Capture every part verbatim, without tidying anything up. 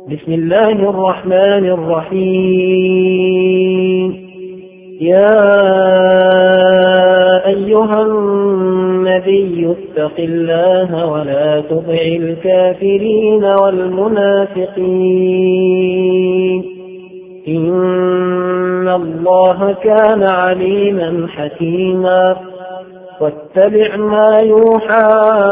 بسم الله الرحمن الرحيم. يا أيها النبي اتق الله ولا تطع الكافرين والمنافقين إن الله كان عليما حكيما. واتبع ما يوحى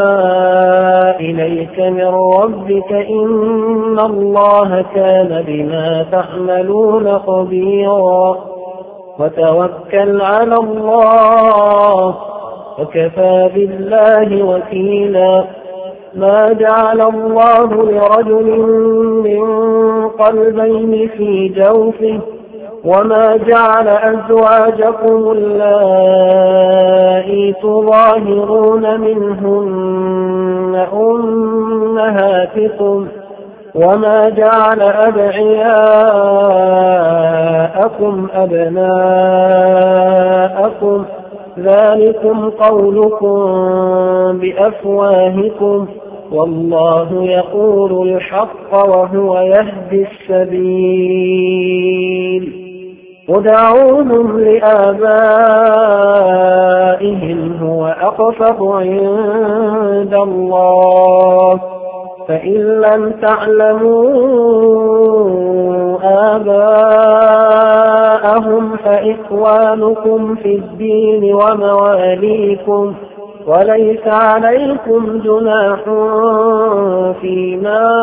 إليك من ربك إن الله كان بما تعملون خبيرا. وتوكل على الله وكفى بالله وكيلا. ما جعل الله لرجل من قلبين في جوفه وما جعل أزواجكم اللائي تظاهرون منهن أمهاتكم وما جعل أدعياءكم أبناءكم ذلكم قولكم بأفواهكم والله يقول الحق وهو يهدي السبيل. ادعوهم لآبائهم هو أقسط عند الله فإن لم تعلموا آباءهم فإخوانكم في الدين ومواليكم وليس عليكم جناح فيما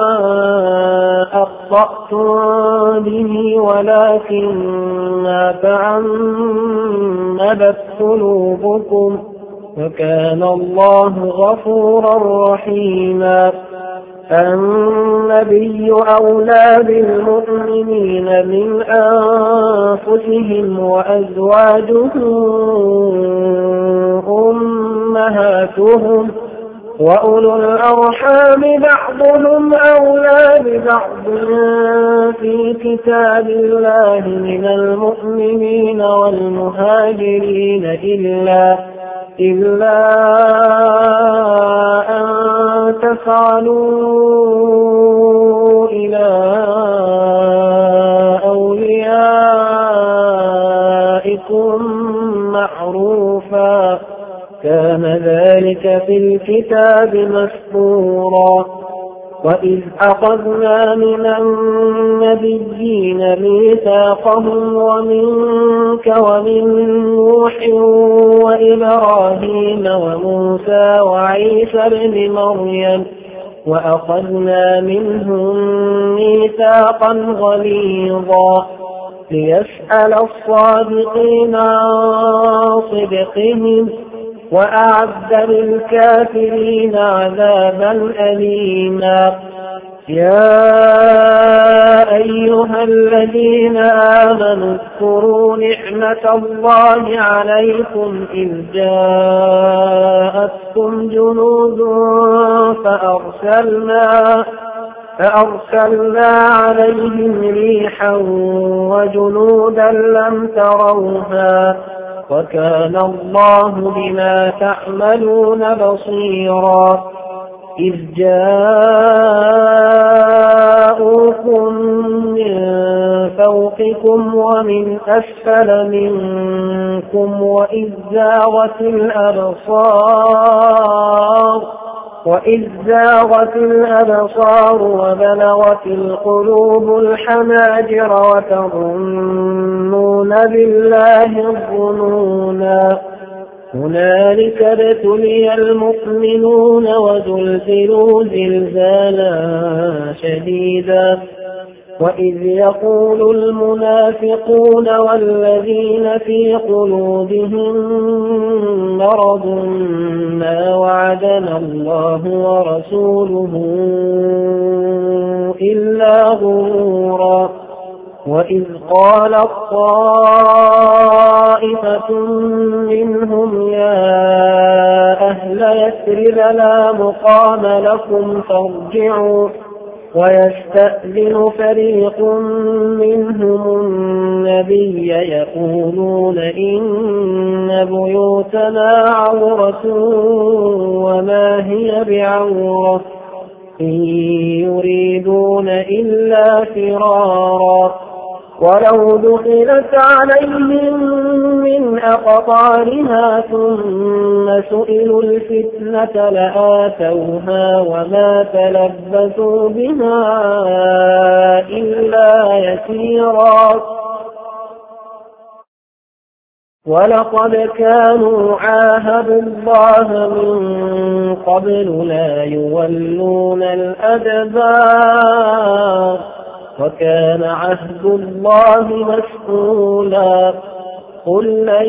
أخطأتم به ولكن ما تعمدت قلوبكم وكان الله غفورا رحيما. النبي أولى بالمؤمنين من أنفسهم وأزواجه أمهاتهم وأولو الأرحام بعضهم أولى ببعض في كتاب الله من المؤمنين والمهاجرين إلا إلا أن تفعلوا إلى أوليائكم معروفا كان ذلك في الكتاب مسطورا. وإذ أخذنا من النبيين ميثاقهم ومنك ومن نوح وإبراهيم وموسى وعيسى ابن مريم وأخذنا منهم ميثاقا غليظا ليسأل الصادقين عن صدقهم وأعد للكافرين عذابا أليما. يا أيها الذين آمنوا اذكروا نعمة الله عليكم إذ جاءتكم جنود فأرسلنا فأرسلنا عليهم ريحا وجنودا لم تروها وكان الله بما تعملون بصيرا. إذ جاءوكم من فوقكم ومن أسفل منكم وإذ زاغت الأبصار وإذ زاغت الأبصار وبلغت القلوب الحناجر وتظنون بالله الظنونا. هنالك ابتلي المؤمنون وزلزلوا زلزالا شديدا. وإذ يقول المنافقون والذين في قلوبهم مرض ما وعدنا الله ورسوله إلا غرورا. وإذ قالت طائفة منهم يا أهل يثرب لا مقام لكم فارجعوا ويستأذن فريق منهم النبي يقولون إن بيوتنا عورة وما هي بعورة إن يريدون إلا فرارا ولو دخلت عليهم من أقطارها ثم سئلوا الفتنة لآتوها وما تلبثوا بها إلا يسيرا ولقد كانوا عاهدوا الله من قبل لا يولون الأدبار وكان عهد الله مسؤولا قل لن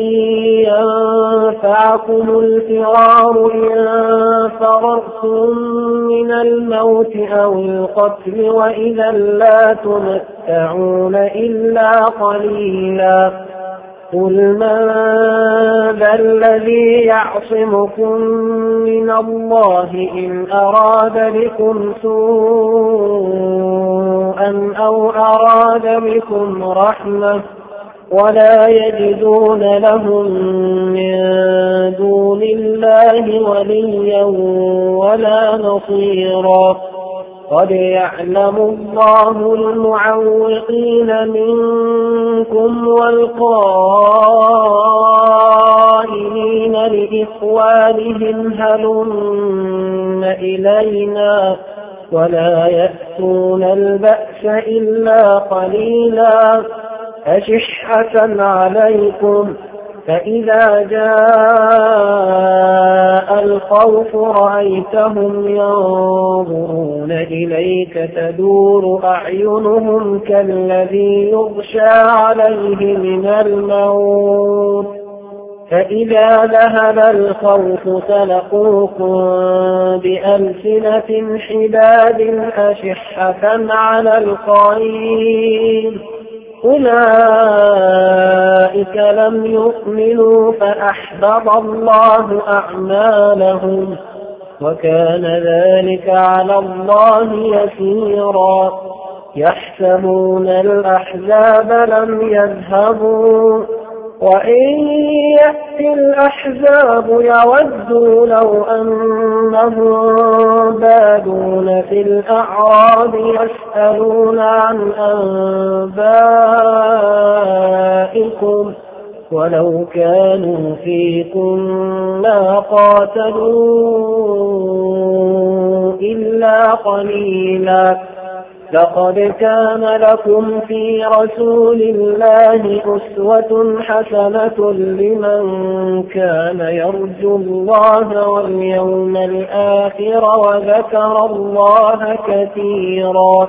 ينفعكم الفرار إن فررتم من الموت أو القتل وإذا لا تمتعون إلا قليلا قل من ذا الذي يعصمكم من الله إن أراد بكم سوءا أو أراد بكم رحمة ولا يجدون لهم من دون الله وليا ولا نصيرا قد يعلم الله المعوقين منكم والقائلين لإخوانهم هلم إلينا ولا يأتون البأس إلا قليلا أشحة عليكم فإذا جاء الخوف رأيتهم ينظرون إليك تدور أعينهم كالذي يغشى عليه من الموت فإذا ذهب الخوف سلقوكم بألسنة حداد أشحة على الخير أولئك لم يؤمنوا فأحبط الله أعمالهم وكان ذلك على الله يسيرا يحسبون الأحزاب لم يذهبوا وإن يأتي الأحزاب يودوا لو أنهم بادون في الأعراب يسألون عن أنبائكم ولو كانوا فيكم ما قاتلوا إلا قليلا لقد كان لكم في رسول الله أسوة حسنة لمن كان يرجو الله واليوم الآخر وذكر الله كثيرا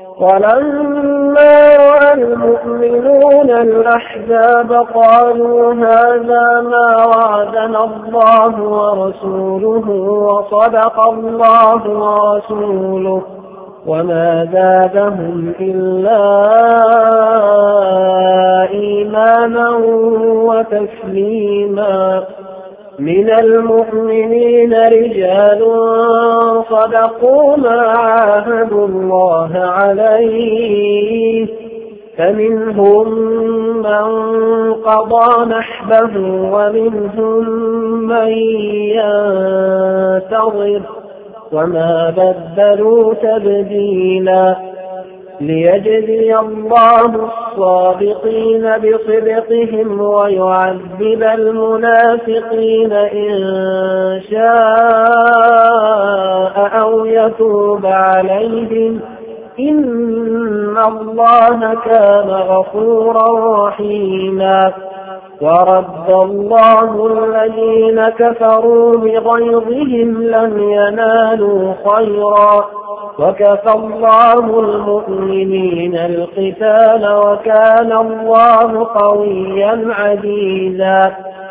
ولما رأى المؤمنون الأحزاب قالوا هذا ما وعدنا الله ورسوله وصدق الله ورسوله وما زادهم إلا إيمانا وتسليما من المؤمنين رجال صدقوا ما عاهدوا الله عليه فمنهم من قضى نحبه ومنهم من ينتظر وما بدلوا تبديلا ليجزي الله الصادقين بصدقهم ويعذب المنافقين إن شاء أو يتوب عليهم إن الله كان غفورا رحيما ورد الله الذين كفروا بغيظهم لم ينالوا خيرا وكفى الله المؤمنين القتال وكان الله قويا عزيزا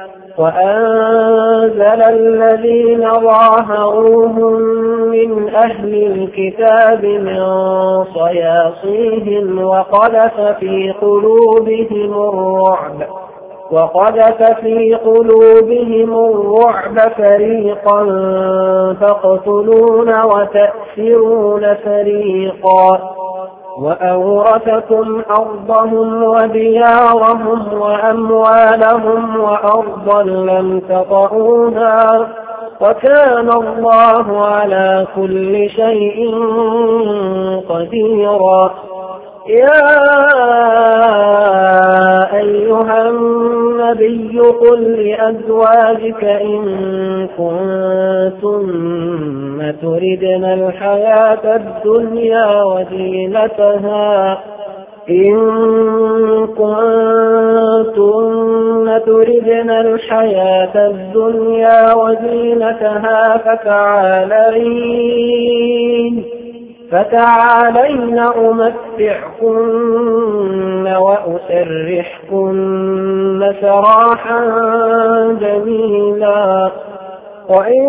وأنزل الذين ظاهروهم من أهل الكتاب من صياصيهم وقذف في قلوبهم الرعب وقذف في قلوبهم الرعب فريقا تقتلون وتأسرون فريقا وأورثكم أرضهم وديارهم وأموالهم وأرضا لم تطئوها وكان الله على كل شيء قديرا. يا أيها النبي قل لأزواجك إن كنتن تردن الحياة الدنيا وزينتها إن كنتن تردن الحياة الدنيا وزينتها فتعالين فتعالين أمتعكن وأسرحكن سراحا جميلا. وإن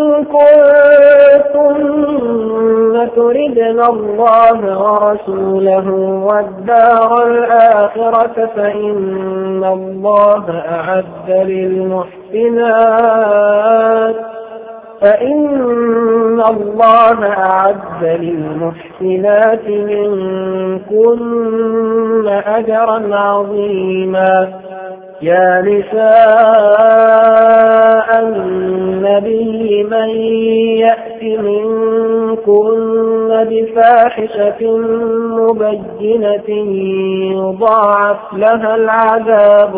كنتن تردن الله ورسوله والدار الآخرة فإن الله أعد للمحسنات فإن الله أعد للمحسنات منكن أجرا عظيما. يا نساء النبي من يأت منكن بفاحشة مبينة يضاعف لها العذاب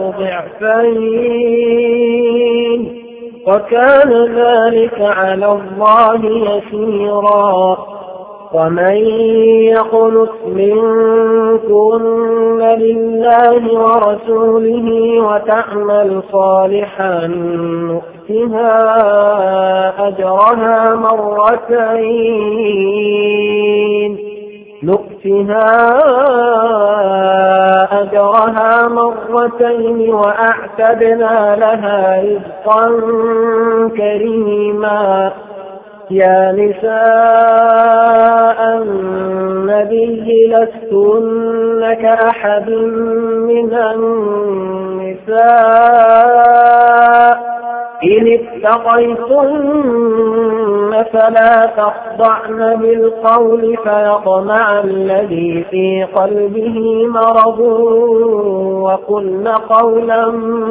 ضعفين وكان ذلك على الله يسيرا. ومن يقنت منكن لله ورسوله وتعمل صالحا نؤتها أجرها مرتين نؤتها أجرها مرتين وأعتدنا لها رزقا كريما. يا نساء النبي لستن كأحد من النساء إن اتقيتن فلا تخضعن بالقول فيطمع الذي في قلبه مرض وقلن قولا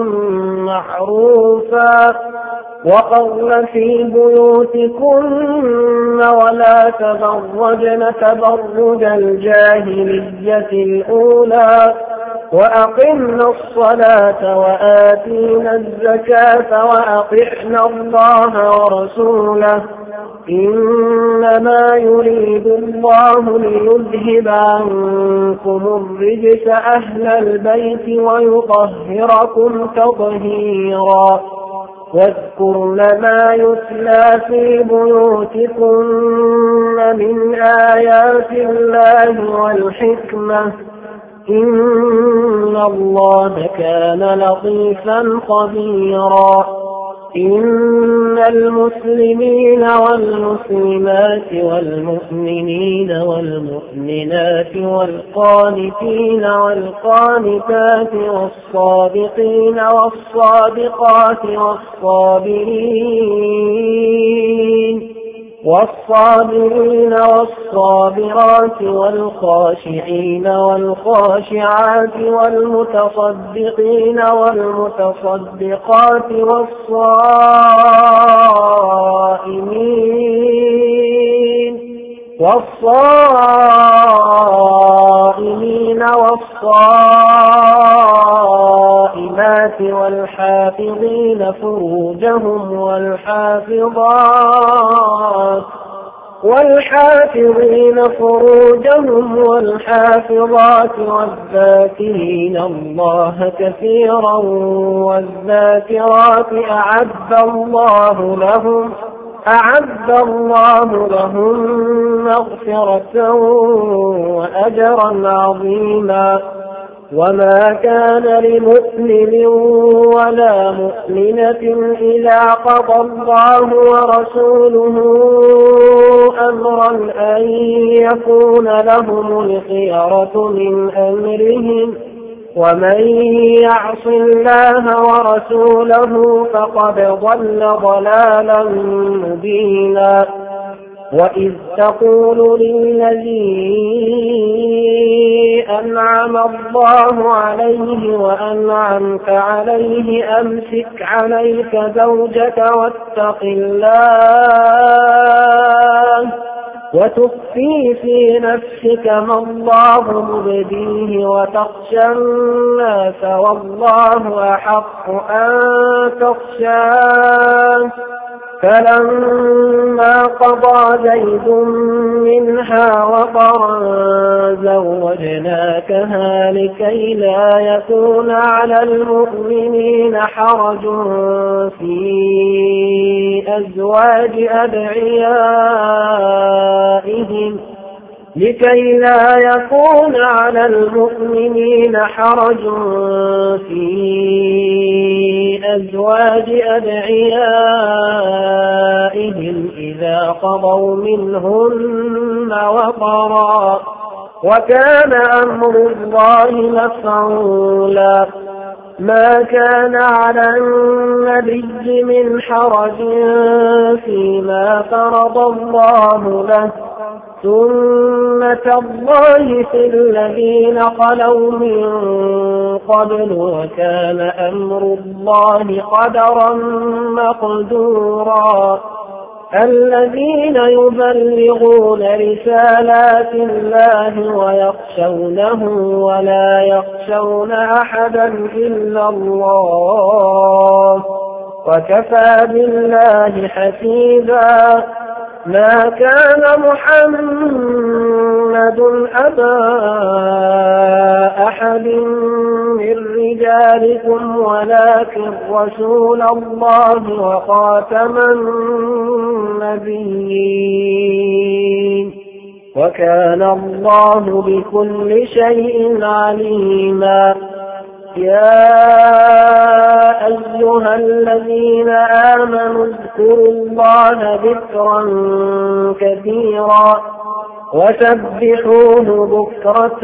معروفا وقرن في بيوتكن ولا تبرجن تبرج الجاهلية الأولى وأقمنا الصلاة وآتينا الزكاة وأطعنا الله ورسوله إنما يريد الله ليذهب عنكم الرجس أهل البيت ويطهركم تطهيرا. واذكرن ما يتلى في بيوتكن من آيات الله والحكمة إن الله كان لطيفا خبيرا. إن المسلمين والمسلمات والمؤمنين والمؤمنات والقانتين والقانتات والصادقين والصادقات والصابرين والصابرين والصابرات والخاشعين والخاشعات والمتصدقين والمتصدقات والصائمين والصائمين والصائمات والحافظين فروجهم والحافظات والحافظين فروجهم والحافظات والذاكرين الله كثيرا والذاكرات أعد الله لهم أعد الله لهم مغفرة وأجرا عظيما. وما كان لمؤمن ولا مؤمنة إذا قضى الله ورسوله أمرا أن يكون لهم الخيرة من أمرهم ومن يعص الله ورسوله فقد ضل ضلالا مبينا. وإذ تقول للذي أنعم أنعم الله عليه وأنعمت عليه أمسك عليك زوجك واتق الله وتخفي في نفسك ما الله مبديه وتخشى الناس والله أحق أن تخشاه فلما قضى زيد منها وطرا زوجناكها لكي لا يكون على المؤمنين حرج في أزواج أدعيائهم لكي لا يكون على المؤمنين حرج في أزواج أدعيائهم إذا قضوا منهن وطرا وكان أمر الله مفعولا ما كان على النبي من حرج فيما فرض الله له سنة الله في الذين خلوا من قبل وكان أمر الله قدرا مقدورا الذين يبلغون رسالات الله ويخشونه ولا يخشون أحدا إلا الله وكفى بالله حسيبا ما كان محمد أبا أحد من رجالكم ولكن رسول الله وخاتم النبيين وكان الله بكل شيء عليما يا أيها الذين آمنوا اذكروا الله ذكرا كثيرا وسبحوه بكرة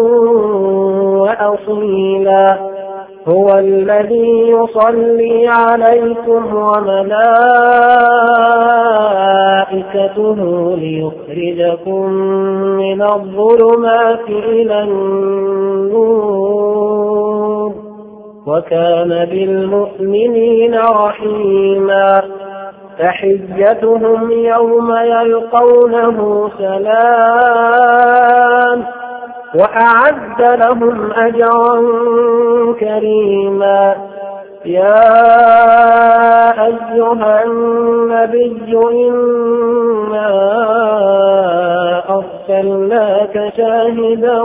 وأصيلا هو الذي يصلي عليكم وملائكته ليخرجكم من الظلمات إلى النور وكان بالمؤمنين رحيما تحيتهم يوم يلقونه سلام وأعد لهم أجرا كريما يا أيها النبي إنا أرسلناك شاهدا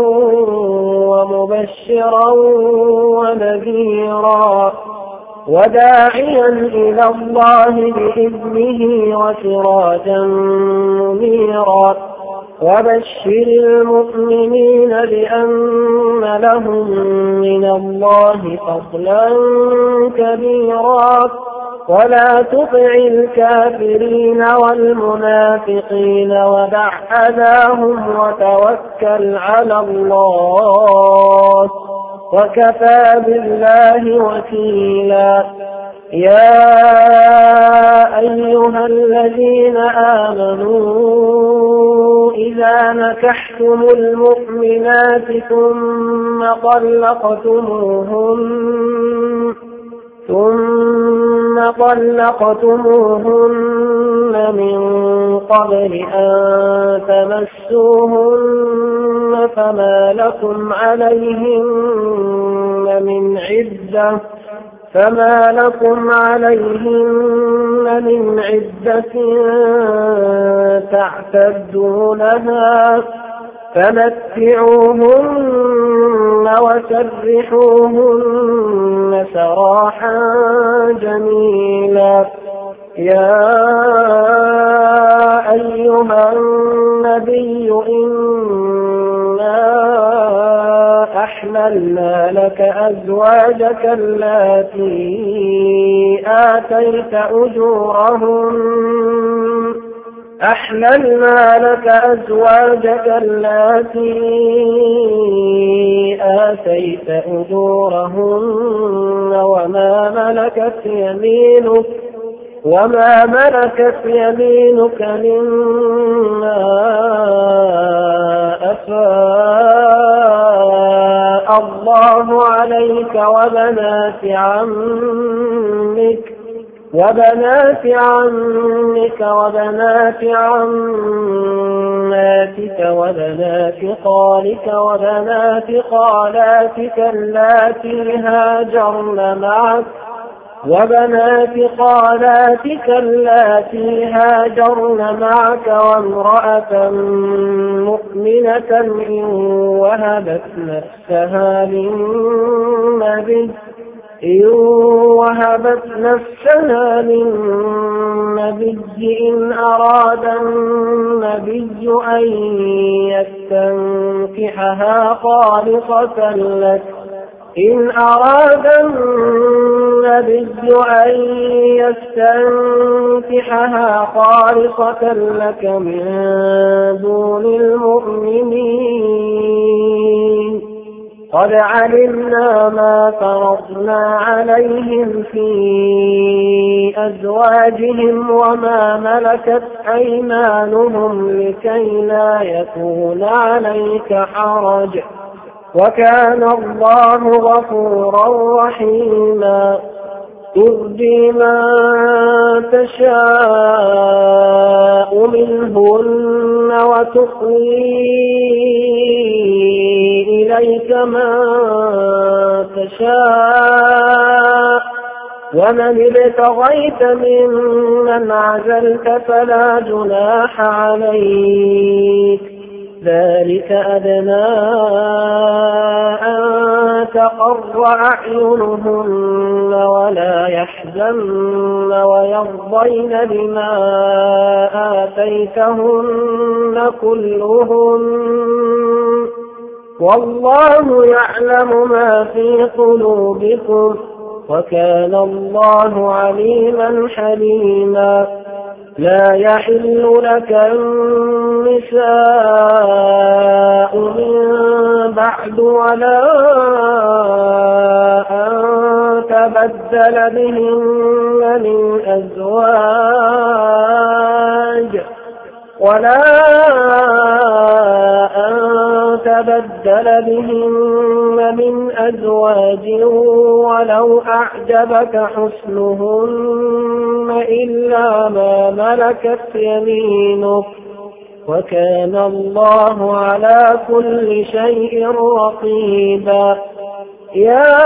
ومبشرا ونذيرا وداعيا إلى الله بإذنه وسراجا منيرا وبشر المؤمنين بأن لهم من الله فضلا كبيرا ولا تطع الكافرين والمنافقين ودع أذاهم وتوكل على الله وكفى بالله وكيلا يا أيها الذين آمنوا إذا نكحتم المؤمنات ثم طلقتموهن ثم طلقتموهن من قبل أن تمسوهن فما لكم عليهن من عدة فما لكم عليهن من عدة تعتدونها فمتعوهن وسرحوهن سراحا جميلا يا أيها النبي إنا أحللنا لك أزواجك اللاتي آتيت أجورهن أحللنا لك أزواجك اللاتي آتيت أجورهن وما ملكت يمينك وما ملكت يمينك مما أفاء الله عليك وبنات عمك وبنات عمك وبنات عماتك وبنات خالك وبنات خالاتك اللاتي هاجرن معك وبنات خالاتك اللاتي هاجرن معك وامرأة مؤمنة إن وهبت نفسها للنبي إن وهبت نفسها للنبي إن أراد النبي أن يستنكحها خالصة لك إن أراد النبي أن يستنكحها خالصة لك من دون المؤمنين قد علمنا ما فرضنا عليهم في أزواجهم وما ملكت أيمانهم لكي لا يكون عليك حرج وكان الله غفورا رحيما ترجي من تشاء منهن وتخوي إليك من تشاء ومن ابتغيت ممن عزلت فلا جناح عليك ذلك أدنى أن تقر أعينهن ولا يحزن ويرضين بما آتيتهن كلهم والله يعلم ما في قلوبكم وكان الله عليما حليما لا يحل لك النساء من بعد ولا أن تبدل بهن من أزواج ولا أن تبدل بهن من أزواج ولو أعجبك حسنهن إلا ما ملكت يمينك وكان الله على كل شيء رقيبا يا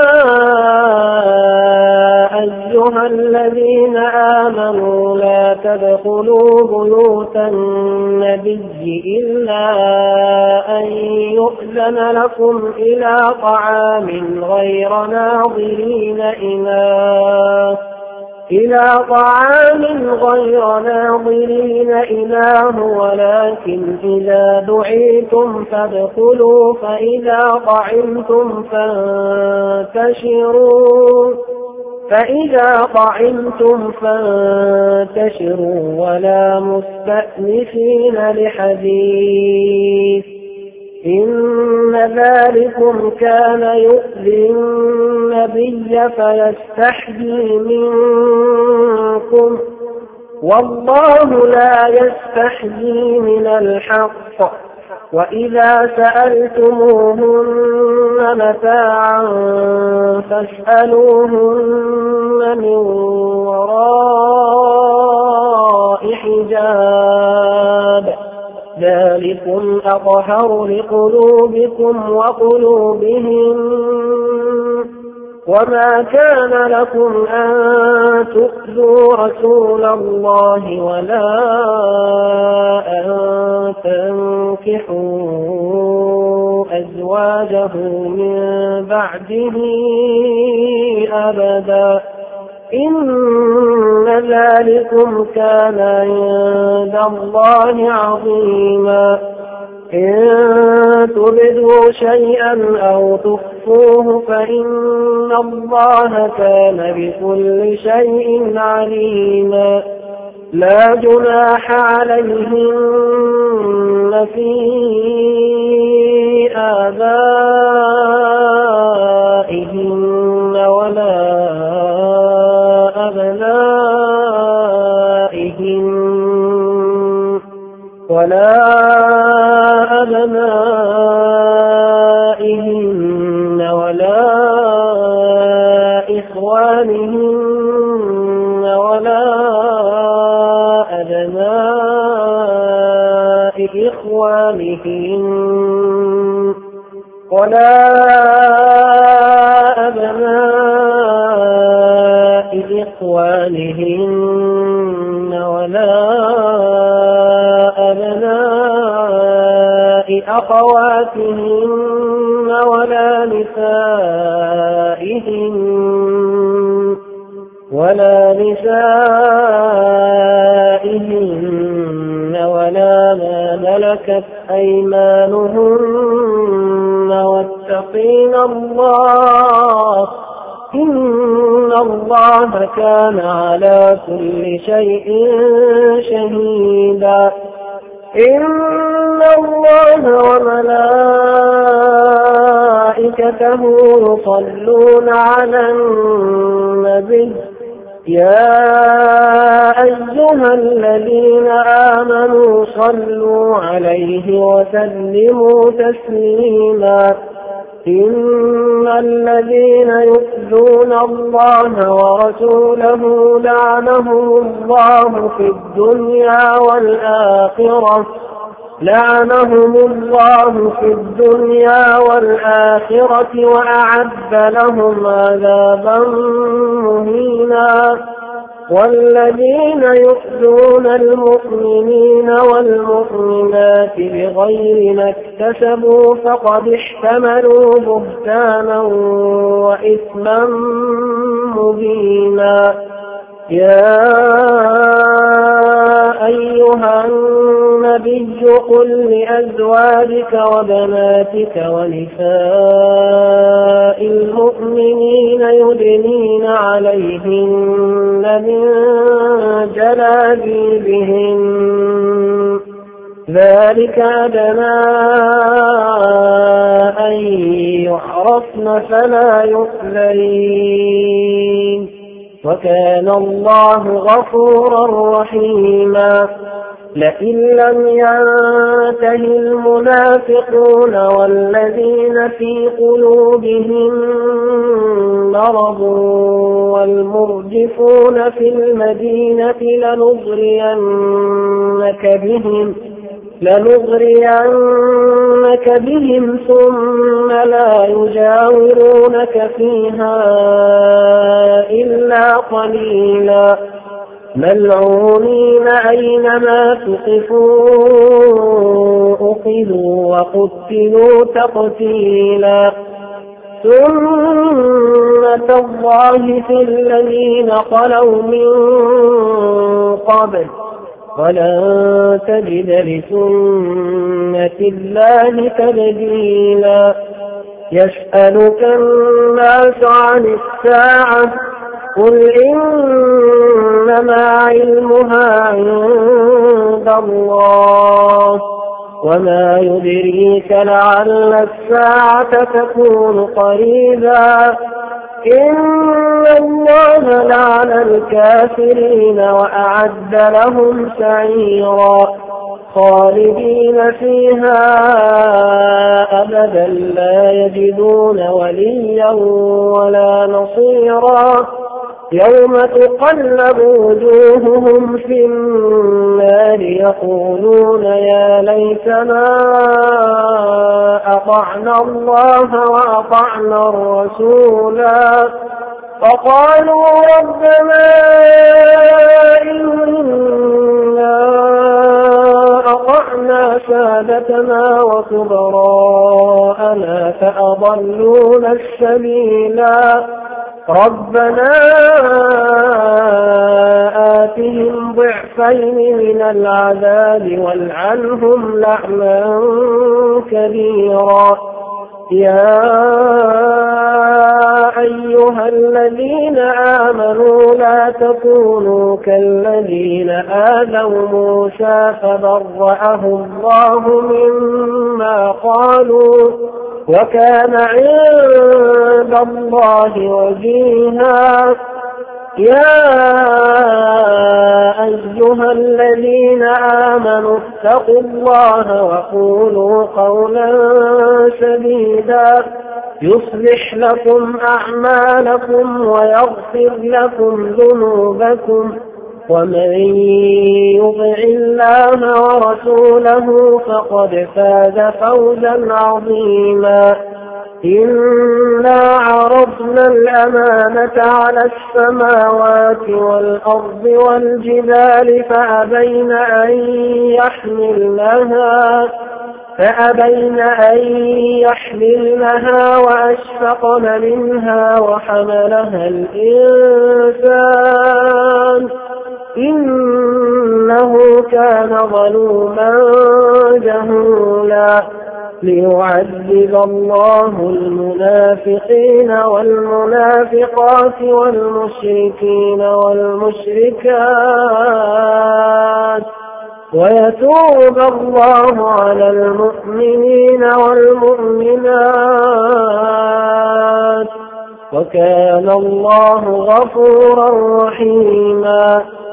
أيها الذين آمنوا لا تدخلوا بيوت النبي إلا أن يؤذن لكم إلى طعام غير ناظرين إناه إلى طعام غير ناظرين إناه ولكن إذا دعيتم فادخلوا فإذا طعمتم فانتشروا فإذا طعمتم فانتشروا ولا مستأنسين لحديث إن ذلكم كان يؤذي النبي فيستحيي منكم والله لا يستحيي من الحق وإذا سألتموهن متاعا فاسألوهن من وراء حجاب ذلكم أطهر لقلوبكم وقلوبهم وما كان لكم أن تؤذوا رسول الله ولا أن تنكحوا أزواجه من بعده أبدا إن ذلكم كان عند الله عظيما إن تبدوا شيئا أو تخفوه فإن الله كان بكل شيء عليما لا جناح عليهن في آبائهن ولا أبنائهن ولا أبنائهن ولا ولا أبناء إخوانهن ولا أبناء أخواتهن ولا نسائهن ولا نسائهن ولا ما ملكت أيمانهن واتقين الله إن الله كان على كل شيء شهيدا. إن الله وملائكته يصلون على النبي يا أيها الذين آمنوا صلوا عليه وسلموا تسليما. إن الذين يؤذون الله ورسوله لعنهم الله في الدنيا والآخرة لعنهم الله في الدنيا والآخرة وأعد لهم عذابا مهينا. والذين يؤذون المؤمنين والمؤمنات بغير ما اكتسبوا فقد احتملوا بهتانا وإثما مبينا. يا أيها النبي قل لأزواجك وبناتك ونساء المؤمنين يدنين عليهن من جلابيبهن ذلك أدنى أن يعرفن فلا يؤذين وكان الله غفورا رحيما. لئن لم ينته المنافقون والذين في قلوبهم مرض والمرجفون في المدينة لنغرينك بهم لنغرينك بهم ثم لا يجاورونك فيها إلا قليلا ملعونين أينما ثقفوا أخذوا وقتلوا تقتيلا. سنة الله في الذين خلوا من قبل ولن تجد لسنة الله تبديلا. يسألك الناس عن الساعة قل إنما علمها عند الله وما يدريك لعل الساعة تكون قريبا. إن الله لعن الكافرين وأعد لهم سعيرا خالدين فيها أبدا لا يجدون وليا ولا نصيرا. يوم تقلب وجوههم في النار يقولون يا ليتنا أطعنا الله وأطعنا الرسولا فقالوا ربنا إنا أطعنا سادتنا وكبراءنا فأضلونا السبيلا ربنا آتهم ضعفين من العذاب والعنهم لعنا كبيرا. يا أيها الذين آمنوا لا تكونوا كالذين آذوا موسى فبرأه الله مما قالوا وكان عند الله وجيها. يا أيها الذين آمنوا اتقوا الله وقولوا قولا سديدا يصلح لكم أعمالكم ويغفر لكم ذنوبكم ومن يطع الله ورسوله فقد فاز فوزا عظيما. إنا عرضنا الأمانة على السماوات والأرض والجبال فأبين أن يحملنها فأبين أن يحملنها وأشفقن منها وحملها الإنسان إنه كان ظلوما جهولا. ليعذب الله المنافقين والمنافقات والمشركين والمشركات ويتوب الله على المؤمنين والمؤمنات وكان الله غفورا رحيما.